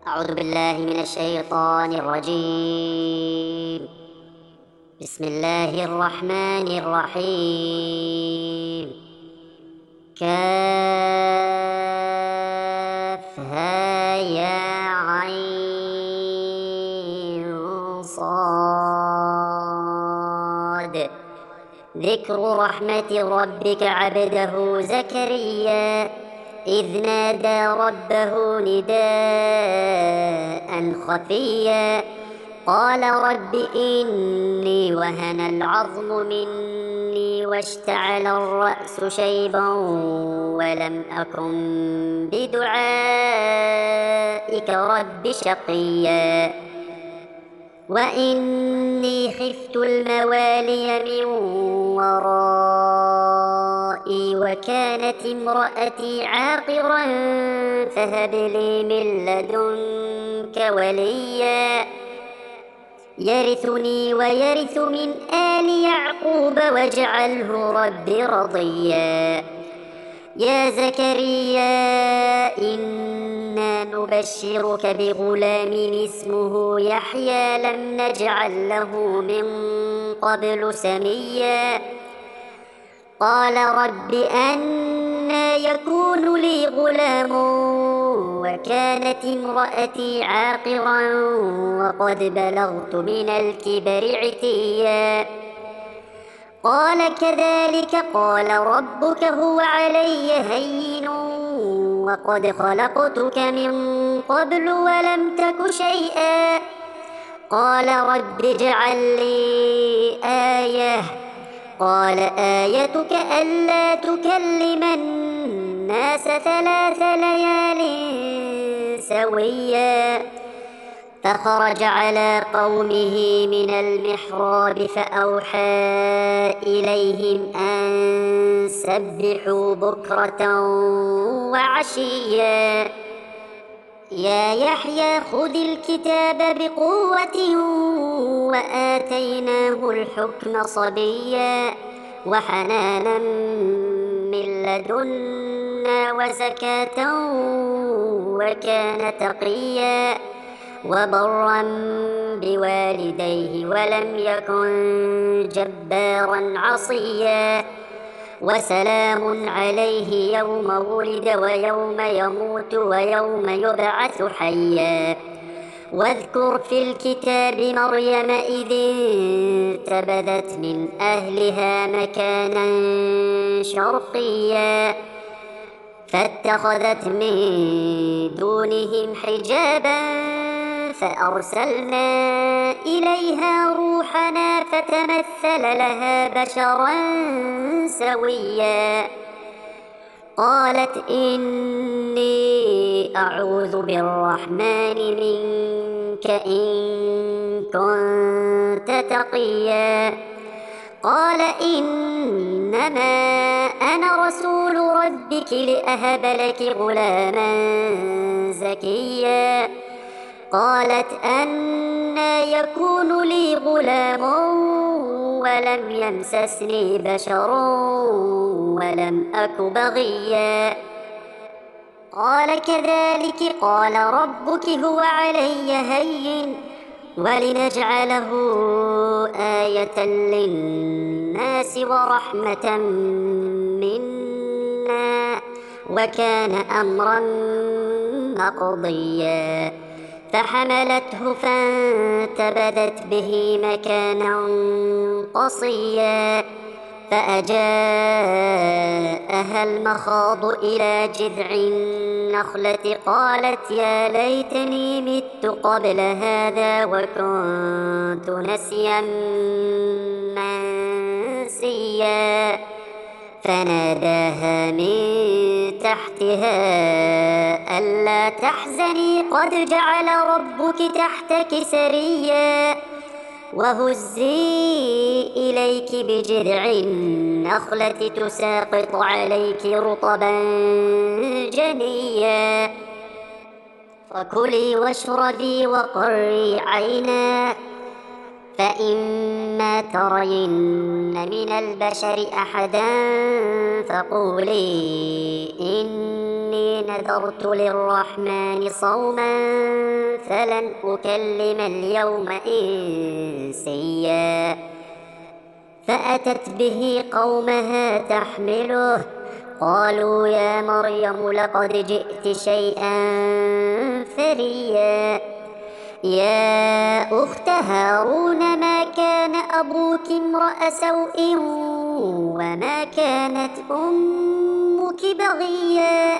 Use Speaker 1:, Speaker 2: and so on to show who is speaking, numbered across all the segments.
Speaker 1: أعوذ بالله من الشيطان الرجيم. بسم الله الرحمن الرحيم. كافها يا عين صاد. ذكر رحمة ربك عبده زكريا إذ نادى ربه نداء خفيا قال رب إني وهن العظم مني واشتعل الرأس شيبا ولم أكن بدعائك رب شقيا وإني خفت الموالي من ورائي وكانت امرأتي عاقرا فهب لي من لدنك وليا يرثني ويرث من آل يعقوب واجعله رب رضيا. يا زكريا إنا نبشرك بغلام اسمه يحيى لم نجعل له من قبل سميا قال رب أنى يكون لي غلام وكانت امرأتي عاقرا وقد بلغت من الكبر عتيا قال كذلك قال ربك هو علي هين وقد خلقتك من قبل ولم تك شيئا قال رب اجعل لي آية قال آيتك ألا تكلم الناس 3 ليال سويا فخرج على قومه من المحراب فأوحى إليهم أن سبحوا بكرة وعشيا يا يحيى خذ الكتاب بقوة وآتيناه الحكم صبيا وحنانا من لدنا وزكاة وكان تقيا وبرا بوالديه ولم يكن جبارا عصيا وسلام عليه يوم ولد ويوم يموت ويوم يبعث حيا واذكر في الكتاب مريم إذ انتبذت من أهلها مكانا شرقيا فاتخذت من دونهم حجابا فأرسلنا إليها روحنا فتمثل لها بشرا سويا قالت إني أعوذ بالرحمن منك إن كنت تقيا قال إنما أنا رسول ربك لأهب لك غلاما زكيا قالت أنى يكون لي غلام ولم يمسسني بشر ولم أك بغيا قال كذلك قال ربك هو علي هين ولنجعله آية للناس ورحمة منا وكان أمرا مقضيا فحملته فانتبذت به مكانا قصيا فأجاءها المخاض إلى جذع النخلة قالت يا ليتني مت قبل هذا وكنت نسيا منسيا فناداها من تحتها ألا تحزني قد جعل ربك تحتك سريا وهزي إليك بجذع النخلة تساقط عليك رطبا جنيا فكلي واشربي وقري عينا فإما ترين من البشر أحدا فقولي إني إني نذرت للرحمن صوما فلن أكلم اليوم إنسيا. فأتت به قومها تحمله قالوا يا مريم لقد جئت شيئا فريا. يا أخت هارون ما كان أبوك امرأ سوء وما كانت أمك بغيا.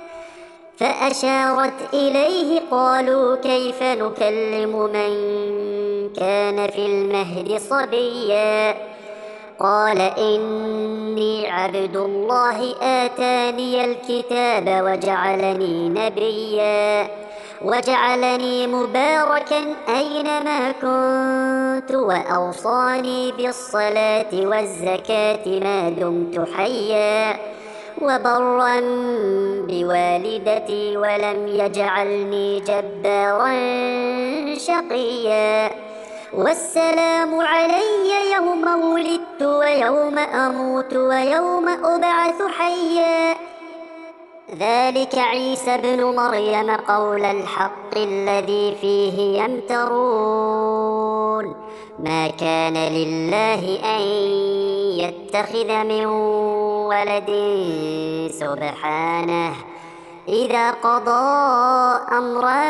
Speaker 1: فأشارت إليه قالوا كيف نكلم من كان في المهد صبيا. قال إني عبد الله آتاني الكتاب وجعلني نبيا وجعلني مباركا أينما كنت وأوصاني بالصلاة والزكاة ما دمت حيا وبرا بوالدتي ولم يجعلني جبارا شقيا. والسلام علي يوم ولدت ويوم أموت ويوم أبعث حيا. ذلك عيسى ابن مريم قول الحق الذي فيه يمترون. ما كان لله أن يتخذ من ولد سبحانه إذا قضى أمرا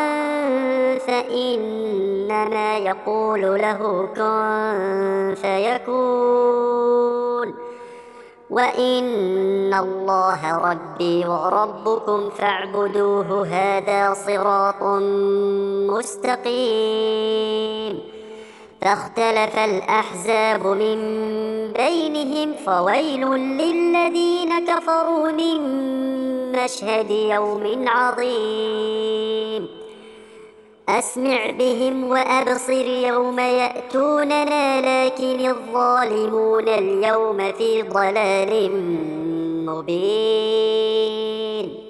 Speaker 1: فإنما يقول له كن فيكون. وإن الله ربي وربكم فاعبدوه هذا صراط مستقيم. فاختلف الأحزاب من بينهم فويل للذين كفروا من مشهد يوم عظيم. أسمع بهم وأبصر يوم يأتوننا لكن الظالمون اليوم في ضلال مبين.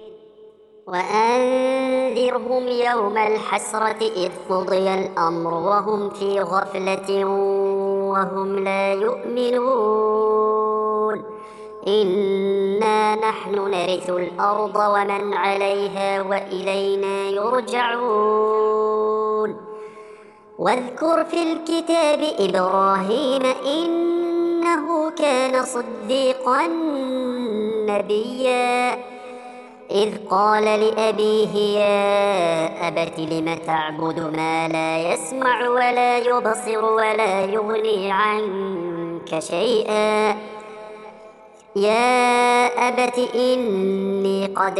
Speaker 1: وأنذرهم يوم الحسرة إذ قضي الأمر وهم في غفلة وهم لا يؤمنون. إنا نحن نرث الأرض ومن عليها وإلينا يرجعون. واذكر في الكتاب إبراهيم إنه كان صديقا نبيا. إذ قال لأبيه يا أبت لم تعبد ما لا يسمع ولا يبصر ولا يغني عنك شيئا. يا أبت إني قد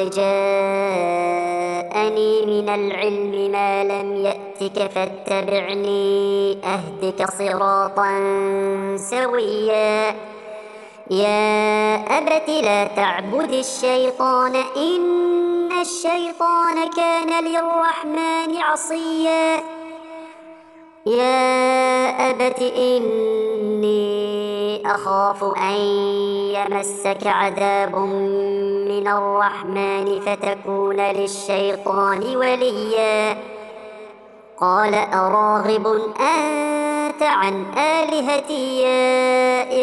Speaker 1: جاءني من العلم ما لم يأتك فاتبعني أهدك صراطا سويا. يا أبت لا تعبد الشيطان إن الشيطان كان للرحمن عصيا. يا أبت إني أخاف أن يمسك عذاب من الرحمن فتكون للشيطان وليا. قال أراغب أنت عن آلهتي يا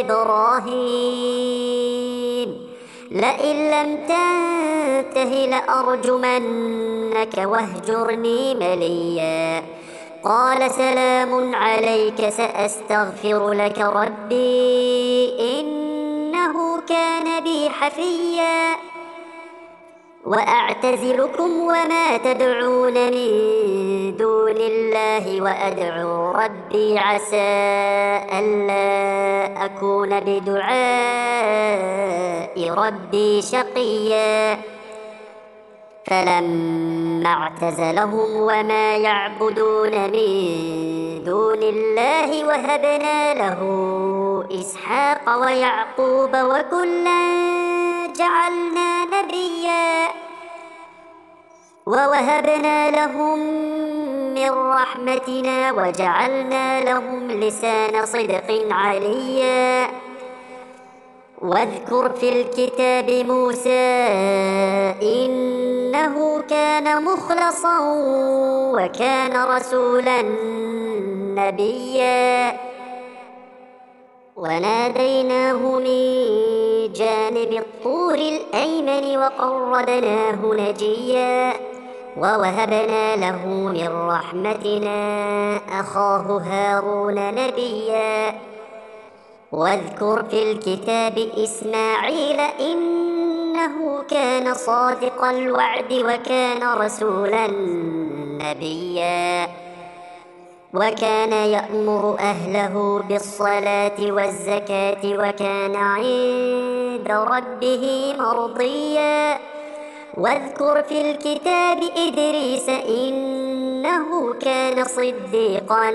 Speaker 1: إبراهيم لئن لم تنته لأرجمنك واهجرني مليا. قال سلام عليك سأستغفر لك ربي إنه كان بي حفيا. وأعتزلكم وما تدعون من دون الله وأدعو ربي عسى ألا أكون بدعاء ربي شقيا. فلما اعتزلهم وما يعبدون من دون الله وهبنا له إسحاق ويعقوب وكلا جعلنا نبيا. ووهبنا لهم من رحمتنا وجعلنا لهم لسان صدق عليا. واذكر في الكتاب موسى إنه كان مخلصا وكان رسولا نبيا. وناديناه من جانب الطور الأيمن وقربناه نجيا ووهبنا له من رحمتنا أخاه هارون نبيا واذكر في الكتاب إسماعيل إنه كان صادق الوعد وكان رسولا نبيا وكان يأمر أهله بالصلاة والزكاة وكان عند ربه مرضيا واذكر في الكتاب إدريس إنه كان صديقا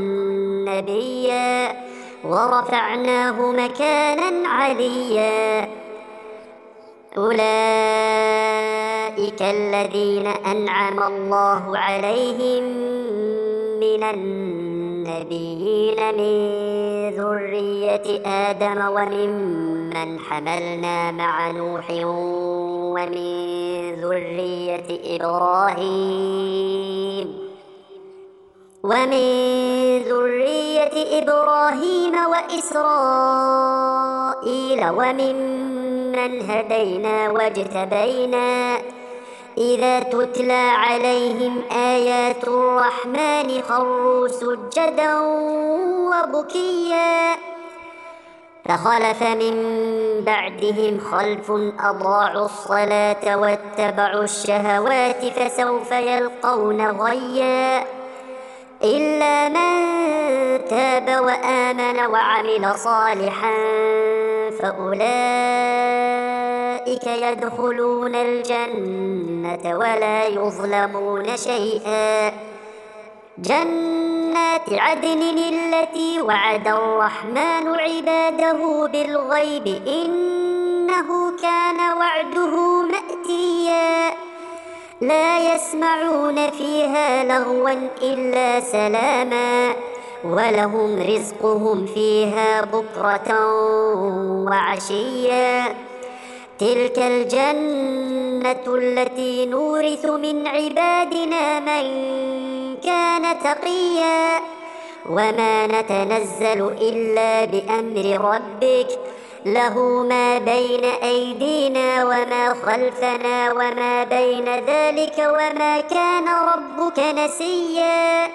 Speaker 1: نبيا ورفعناه مكانا عليا أولئك الذين أنعم الله عليهم من النبيين من ذرية آدم وممن حملنا مع نوح ومن ذرية إبراهيم وإسرائيل وممن هدينا واجتبينا إذا تتلى عليهم آيات الرحمن خروا سجدا وبكيا فخلف من بعدهم خلف أضاعوا الصلاة واتبعوا الشهوات فسوف يلقون غيا إلا من تاب وآمن وعمل صالحا فأولئك يدخلون الجنة ولا يظلمون شيئا جنات عدن التي وعد الرحمن عباده بالغيب إنه كان وعده مأتيا لا يسمعون فيها لغوا إلا سلاما ولهم رزقهم فيها بكرة وعشيا تلك الجنة التي نورث من عبادنا من كان تقيا وما نتنزل إلا بأمر ربك له ما بين أيدينا وما خلفنا وما بين ذلك وما كان ربك نسيا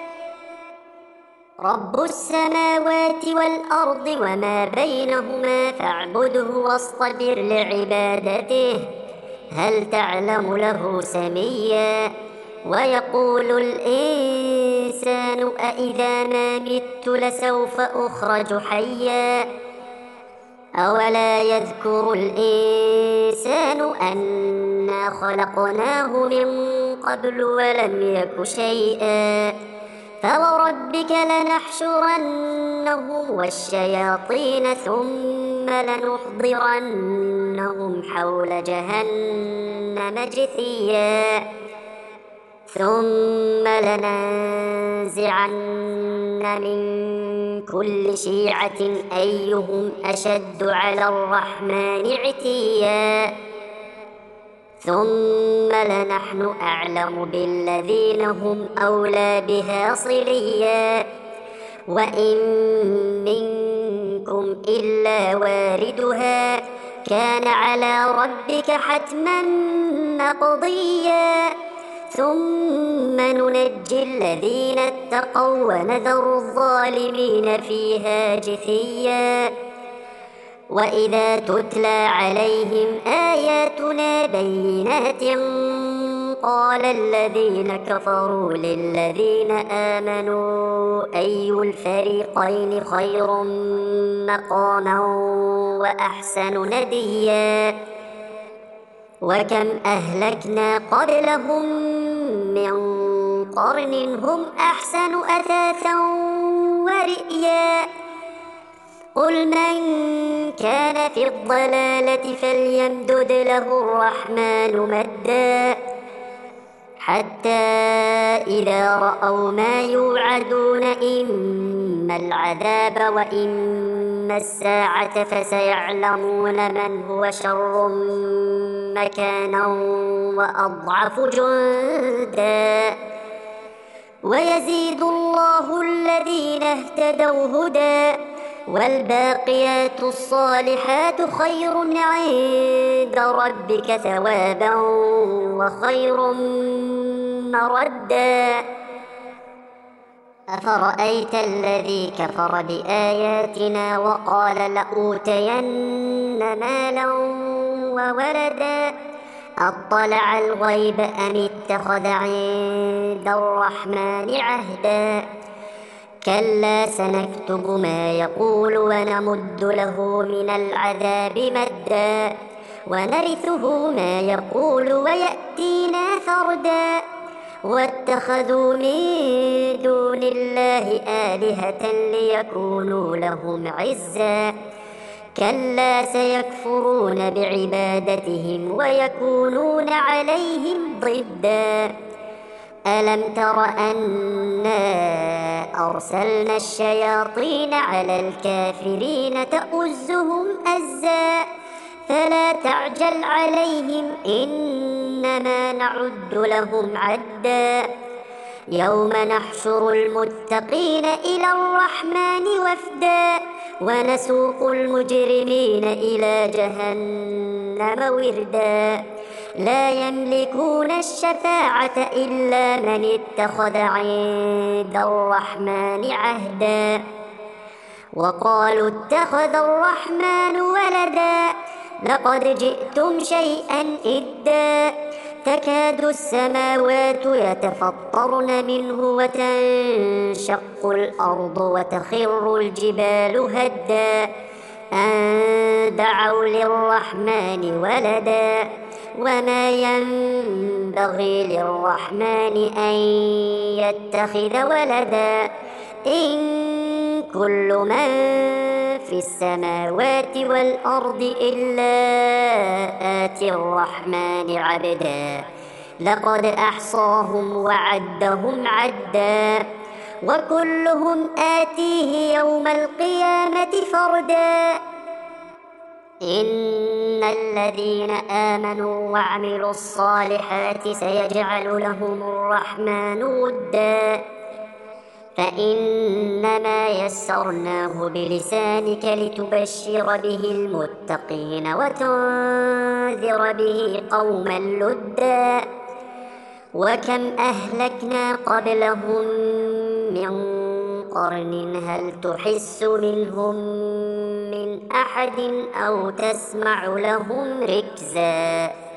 Speaker 1: رب السماوات والأرض وما بينهما فاعبده واصطبر لعبادته هل تعلم له سميا ويقول الإنسان أإذا ما مت لسوف أخرج حيا أولا يذكر الإنسان أنا خلقناه من قبل ولم يك شيئا فوربك لنحشرنهم والشياطين ثم لنحضرنهم حول جهنم جثيا ثم لننزعن من كل شيعة أيهم أشد على الرحمن عتيا ثم لنحن أعلم بالذين هم أولى بها صليا وإن منكم إلا واردها كان على ربك حتما مقضيا ثم ننجي الذين اتقوا ونذر الظالمين فيها جثيا وإذا تتلى عليهم آياتنا بينات قال الذين كفروا للذين آمنوا أي الفريقين خير مقاما وأحسن نديا وكم أهلكنا قبلهم من قرن هم أحسن أثاثا ورئيا قل من كان في الضلالة فليمدد له الرحمن مدا حتى إذا رأوا ما يوعدون إما العذاب وإما الساعة فسيعلمون من هو شر مكانا وأضعف جندا ويزيد الله الذين اهتدوا هدى والباقيات الصالحات خير عند ربك ثوابا وخير مردا. أفرأيت الذي كفر بآياتنا وقال لأوتين مالا وولدا أطلع الغيب أم اتخذ عند الرحمن عهدا. كلا سنكتب ما يقول ونمد له من العذاب مدا ونرثه ما يقول ويأتينا فردا. واتخذوا من دون الله آلهة ليكونوا لهم عزا. كلا سيكفرون بعبادتهم ويكونون عليهم ضدا. ألم تر أنا أرسلنا الشياطين على الكافرين تؤزهم أزا. فلا تعجل عليهم إنما نعد لهم عدا. يوم نحشر المتقين إلى الرحمن وفدا ونسوق المجرمين إلى جهنم وردا. لا يملكون الشفاعة إلا من اتخذ عند الرحمن عهدا. وقالوا اتخذ الرحمن ولدا لقد جئتم شيئا إدا. تكاد السماوات يتفطرن منه وتنشق الأرض وتخر الجبال هدا أن دعوا للرحمن ولدا. وما ينبغي للرحمن أن يتخذ ولدا. إن كل من في السماوات والأرض إلا آتي الرحمن عبدا. لقد أحصاهم وعدهم عدا وكلهم آتيه يوم القيامة فردا. إن الذين آمنوا وعملوا الصالحات سيجعل لهم الرحمن ودا. فإنما يسرناه بلسانك لتبشر به المتقين وتنذر به قوما لدا. وكم أهلكنا قبلهم من قرن هل تحس منهم من أحد أو تسمع لهم ركزا.